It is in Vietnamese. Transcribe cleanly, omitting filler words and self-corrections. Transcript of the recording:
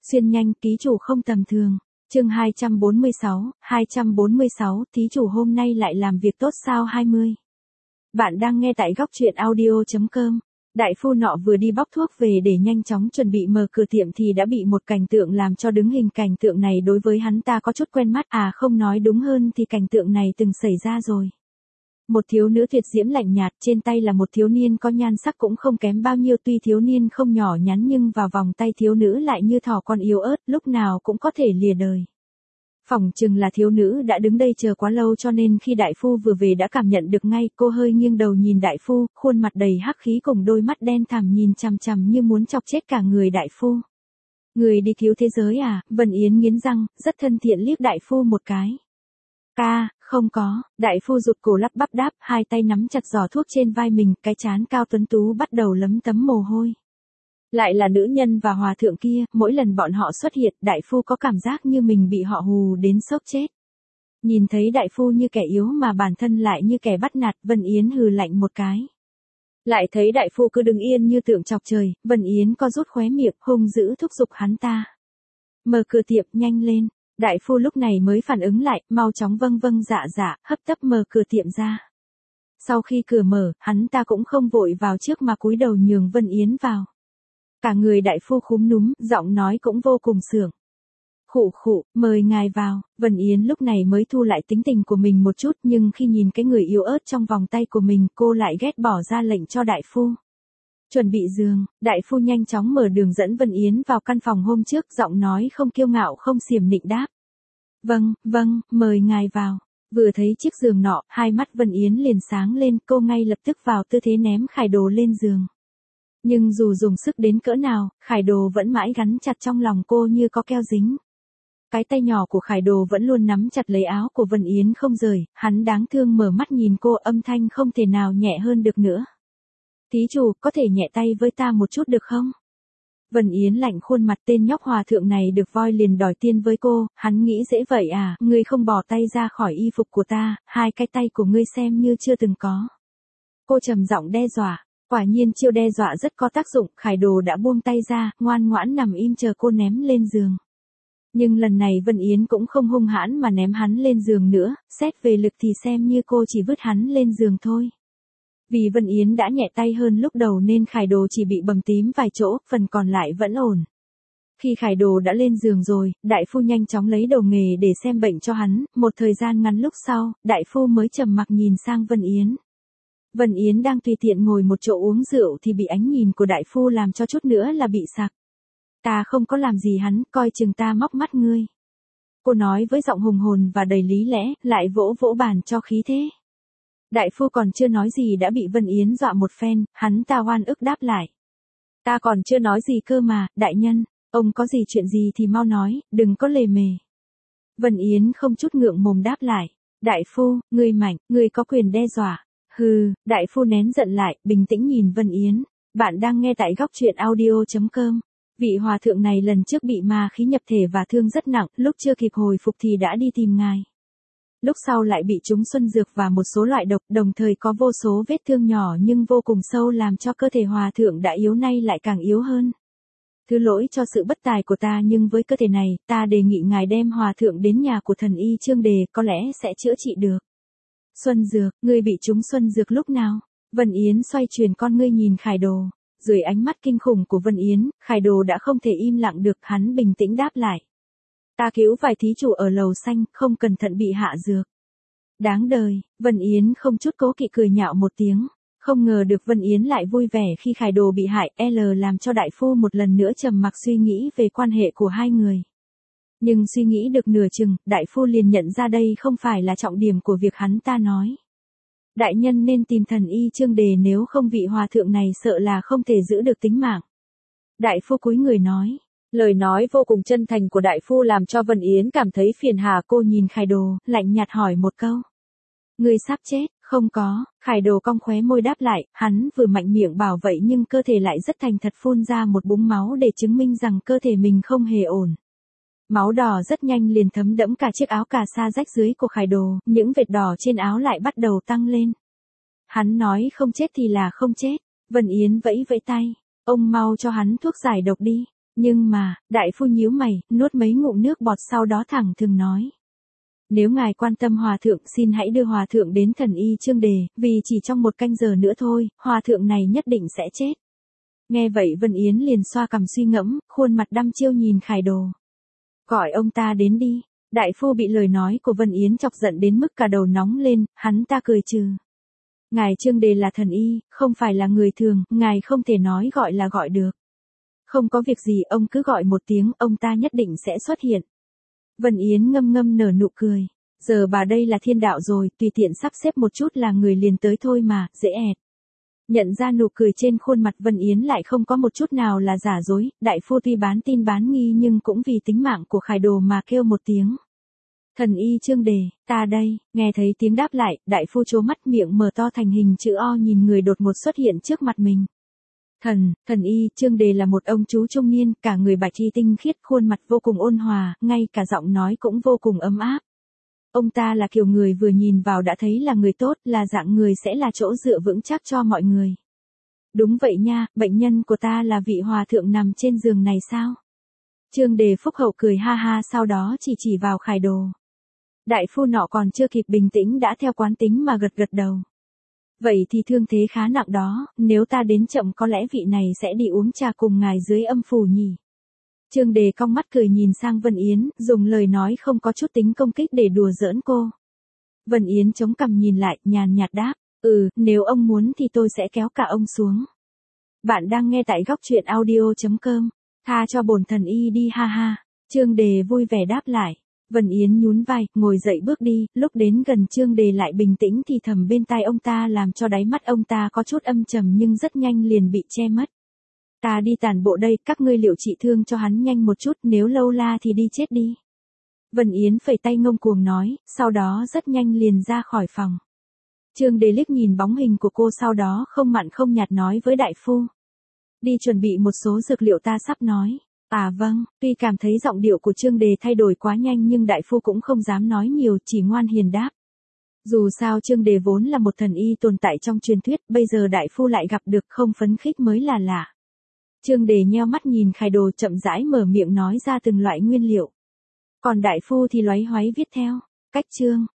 Xuyên nhanh, ký chủ không tầm thường. Chương 246, thí chủ hôm nay lại làm việc tốt sao 20. Bạn đang nghe tại góc truyện audio.com. Đại phu nọ vừa đi bóc thuốc về để nhanh chóng chuẩn bị mở cửa tiệm thì đã bị một cảnh tượng làm cho đứng hình. Cảnh tượng này đối với hắn ta có chút quen mắt, không nói đúng hơn thì cảnh tượng này từng xảy ra rồi. Một thiếu nữ tuyệt diễm lạnh nhạt, trên tay là một thiếu niên có nhan sắc cũng không kém bao nhiêu, tuy thiếu niên không nhỏ nhắn nhưng vào vòng tay thiếu nữ lại như thỏ con yếu ớt, lúc nào cũng có thể lìa đời. Phỏng chừng là thiếu nữ đã đứng đây chờ quá lâu cho nên khi đại phu vừa về đã cảm nhận được ngay. Cô hơi nghiêng đầu nhìn đại phu, khuôn mặt đầy hắc khí cùng đôi mắt đen thẳm nhìn chằm chằm như muốn chọc chết cả người đại phu. Người đi cứu thế giới à? Vân Yến nghiến răng, rất thân thiện liếc đại phu một cái. Không có, đại phu rụt cổ lắp bắp đáp, hai tay nắm chặt giỏ thuốc trên vai mình, cái trán cao tuấn tú bắt đầu lấm tấm mồ hôi. Lại là nữ nhân và hòa thượng kia, mỗi lần bọn họ xuất hiện, đại phu có cảm giác như mình bị họ hù đến sốc chết. Nhìn thấy đại phu như kẻ yếu mà bản thân lại như kẻ bắt nạt, Vân Yến hừ lạnh một cái. Lại thấy đại phu cứ đứng yên như tượng chọc trời, Vân Yến co rút khóe miệng, hung dữ thúc giục hắn ta. Mở cửa tiệm, nhanh lên. Đại phu lúc này mới phản ứng lại, mau chóng vâng dạ, hấp tấp mở cửa tiệm ra. Sau khi cửa mở, hắn ta cũng không vội vào trước mà cúi đầu nhường Vân Yến vào. Cả người đại phu khúm núm, giọng nói cũng vô cùng sượng. Khụ, mời ngài vào. Vân Yến lúc này mới thu lại tính tình của mình một chút, nhưng khi nhìn cái người yếu ớt trong vòng tay của mình, cô lại ghét bỏ ra lệnh cho đại phu. Chuẩn bị giường, đại phu nhanh chóng mở đường dẫn Vân Yến vào căn phòng hôm trước, giọng nói không kiêu ngạo không xiểm nịnh đáp. Vâng, mời ngài vào. Vừa thấy chiếc giường nọ, hai mắt Vân Yến liền sáng lên, cô ngay lập tức vào tư thế ném Khải Đồ lên giường. Nhưng dù dùng sức đến cỡ nào, Khải Đồ vẫn mãi gắn chặt trong lòng cô như có keo dính. Cái tay nhỏ của Khải Đồ vẫn luôn nắm chặt lấy áo của Vân Yến không rời, hắn đáng thương mở mắt nhìn cô, âm thanh không thể nào nhẹ hơn được nữa. Thí chủ, có thể nhẹ tay với ta một chút được không? Vân Yến lạnh khuôn mặt, tên nhóc hòa thượng này được voi liền đòi tiên với cô, hắn nghĩ dễ vậy à, ngươi không bỏ tay ra khỏi y phục của ta, hai cái tay của ngươi xem như chưa từng có. Cô trầm giọng đe dọa, quả nhiên chiêu đe dọa rất có tác dụng, Khải Đồ đã buông tay ra, ngoan ngoãn nằm im chờ cô ném lên giường. Nhưng lần này Vân Yến cũng không hung hãn mà ném hắn lên giường nữa, xét về lực thì xem như cô chỉ vứt hắn lên giường thôi. Vì Vân Yến đã nhẹ tay hơn lúc đầu nên Khải Đồ chỉ bị bầm tím vài chỗ, phần còn lại vẫn ổn. Khi Khải Đồ đã lên giường rồi, đại phu nhanh chóng lấy đầu nghề để xem bệnh cho hắn, một thời gian ngắn lúc sau, đại phu mới trầm mặc nhìn sang Vân Yến. Vân Yến đang tùy tiện ngồi một chỗ uống rượu thì bị ánh nhìn của đại phu làm cho chút nữa là bị sặc. Ta không có làm gì hắn, coi chừng ta móc mắt ngươi. Cô nói với giọng hùng hồn và đầy lý lẽ, lại vỗ vỗ bàn cho khí thế. Đại phu còn chưa nói gì đã bị Vân Yến dọa một phen, hắn ta oan ức đáp lại. Ta còn chưa nói gì cơ mà, đại nhân, ông có gì chuyện gì thì mau nói, đừng có lề mề. Vân Yến không chút ngượng mồm đáp lại. Đại phu, ngươi mạnh, ngươi có quyền đe dọa. Hừ, đại phu nén giận lại, bình tĩnh nhìn Vân Yến. Bạn đang nghe tại góc truyện audio.com. Vị hòa thượng này lần trước bị ma khí nhập thể và thương rất nặng, lúc chưa kịp hồi phục thì đã đi tìm ngài. Lúc sau lại bị trúng xuân dược và một số loại độc, đồng thời có vô số vết thương nhỏ nhưng vô cùng sâu làm cho cơ thể hòa thượng đã yếu nay lại càng yếu hơn. Thứ lỗi cho sự bất tài của ta, nhưng với cơ thể này, ta đề nghị ngài đem hòa thượng đến nhà của thần y Trương Đề, có lẽ sẽ chữa trị được. Xuân dược, ngươi bị trúng xuân dược lúc nào? Vân Yến xoay chuyển con ngươi nhìn Khải Đồ. Dưới ánh mắt kinh khủng của Vân Yến, Khải Đồ đã không thể im lặng được, hắn bình tĩnh đáp lại. Ta cứu vài thí chủ ở lầu xanh, không cẩn thận bị hạ dược. Đáng đời, Vân Yến không chút cố kỵ cười nhạo một tiếng. Không ngờ được Vân Yến lại vui vẻ khi Khải Đồ bị hại, làm cho đại phu một lần nữa trầm mặc suy nghĩ về quan hệ của hai người. Nhưng suy nghĩ được nửa chừng, đại phu liền nhận ra đây không phải là trọng điểm của việc hắn ta nói. Đại nhân nên tìm thần y Trương Đề, nếu không vị hòa thượng này sợ là không thể giữ được tính mạng. Đại phu cúi người nói. Lời nói vô cùng chân thành của đại phu làm cho Vân Yến cảm thấy phiền hà, cô nhìn Khải Đồ, lạnh nhạt hỏi một câu. Người sắp chết, không có, Khải Đồ cong khóe môi đáp lại, hắn vừa mạnh miệng bảo vậy nhưng cơ thể lại rất thành thật phun ra một búng máu để chứng minh rằng cơ thể mình không hề ổn. Máu đỏ rất nhanh liền thấm đẫm cả chiếc áo cà sa rách dưới của Khải Đồ, những vệt đỏ trên áo lại bắt đầu tăng lên. Hắn nói không chết thì là không chết, Vân Yến vẫy vẫy tay, ông mau cho hắn thuốc giải độc đi. Nhưng mà, đại phu nhíu mày, nuốt mấy ngụm nước bọt sau đó thẳng thừng nói. Nếu ngài quan tâm hòa thượng xin hãy đưa hòa thượng đến thần y Trương Đề, vì chỉ trong 1 canh giờ nữa thôi, hòa thượng này nhất định sẽ chết. Nghe vậy Vân Yến liền xoa cằm suy ngẫm, khuôn mặt đăm chiêu nhìn Khải Đồ. Gọi ông ta đến đi. Đại phu bị lời nói của Vân Yến chọc giận đến mức cả đầu nóng lên, hắn ta cười trừ. Ngài Trương Đề là thần y, không phải là người thường, ngài không thể nói gọi là gọi được. Không có việc gì, ông cứ gọi một tiếng, ông ta nhất định sẽ xuất hiện. Vân Yến ngâm ngâm nở nụ cười. Giờ bà đây là thiên đạo rồi, tùy tiện sắp xếp một chút là người liền tới thôi mà, dễ ẹt. Nhận ra nụ cười trên khuôn mặt Vân Yến lại không có một chút nào là giả dối, đại phu tuy bán tin bán nghi nhưng cũng vì tính mạng của Khải Đồ mà kêu một tiếng. Thần y Trương Đề, ta đây, nghe thấy tiếng đáp lại, đại phu trố mắt miệng mở to thành hình chữ O nhìn người đột ngột xuất hiện trước mặt mình. Thần y Trương Đề là một ông chú trung niên, cả người bạch y tinh khiết, khuôn mặt vô cùng ôn hòa, ngay cả giọng nói cũng vô cùng ấm áp. Ông ta là kiểu người vừa nhìn vào đã thấy là người tốt, là dạng người sẽ là chỗ dựa vững chắc cho mọi người. Đúng vậy nha, bệnh nhân của ta là vị hòa thượng nằm trên giường này sao? Trương Đề phúc hậu cười ha ha sau đó chỉ vào Khải Đồ. Đại phu nọ còn chưa kịp bình tĩnh đã theo quán tính mà gật đầu. Vậy thì thương thế khá nặng đó, nếu ta đến chậm có lẽ vị này sẽ đi uống trà cùng ngài dưới âm phủ nhỉ. Trương Đề cong mắt cười nhìn sang Vân Yến, dùng lời nói không có chút tính công kích để đùa giỡn cô. Vân Yến chống cằm nhìn lại, nhàn nhạt đáp, nếu ông muốn thì tôi sẽ kéo cả ông xuống. Bạn đang nghe tại góc truyện audio.com, tha cho bổn thần y đi ha ha. Trương Đề vui vẻ đáp lại. Vân Yến nhún vai, ngồi dậy bước đi, lúc đến gần Trương Đề lại bình tĩnh thì thầm bên tai ông ta làm cho đáy mắt ông ta có chút âm trầm nhưng rất nhanh liền bị che mất. Ta đi tản bộ đây, các ngươi liệu trị thương cho hắn nhanh một chút, nếu lâu la thì đi chết đi. Vân Yến phẩy tay ngông cuồng nói, sau đó rất nhanh liền ra khỏi phòng. Trương Đề liếc nhìn bóng hình của cô sau đó không mặn không nhạt nói với đại phu. Đi chuẩn bị một số dược liệu ta sắp nói. À vâng, tuy cảm thấy giọng điệu của Trương Đề thay đổi quá nhanh nhưng đại phu cũng không dám nói nhiều, chỉ ngoan hiền đáp. Dù sao Trương Đề vốn là một thần y tồn tại trong truyền thuyết, bây giờ đại phu lại gặp được không phấn khích mới là lạ. Trương Đề nheo mắt nhìn Khải Đồ chậm rãi mở miệng nói ra từng loại nguyên liệu. Còn đại phu thì loáy hoáy viết theo. Cách chương.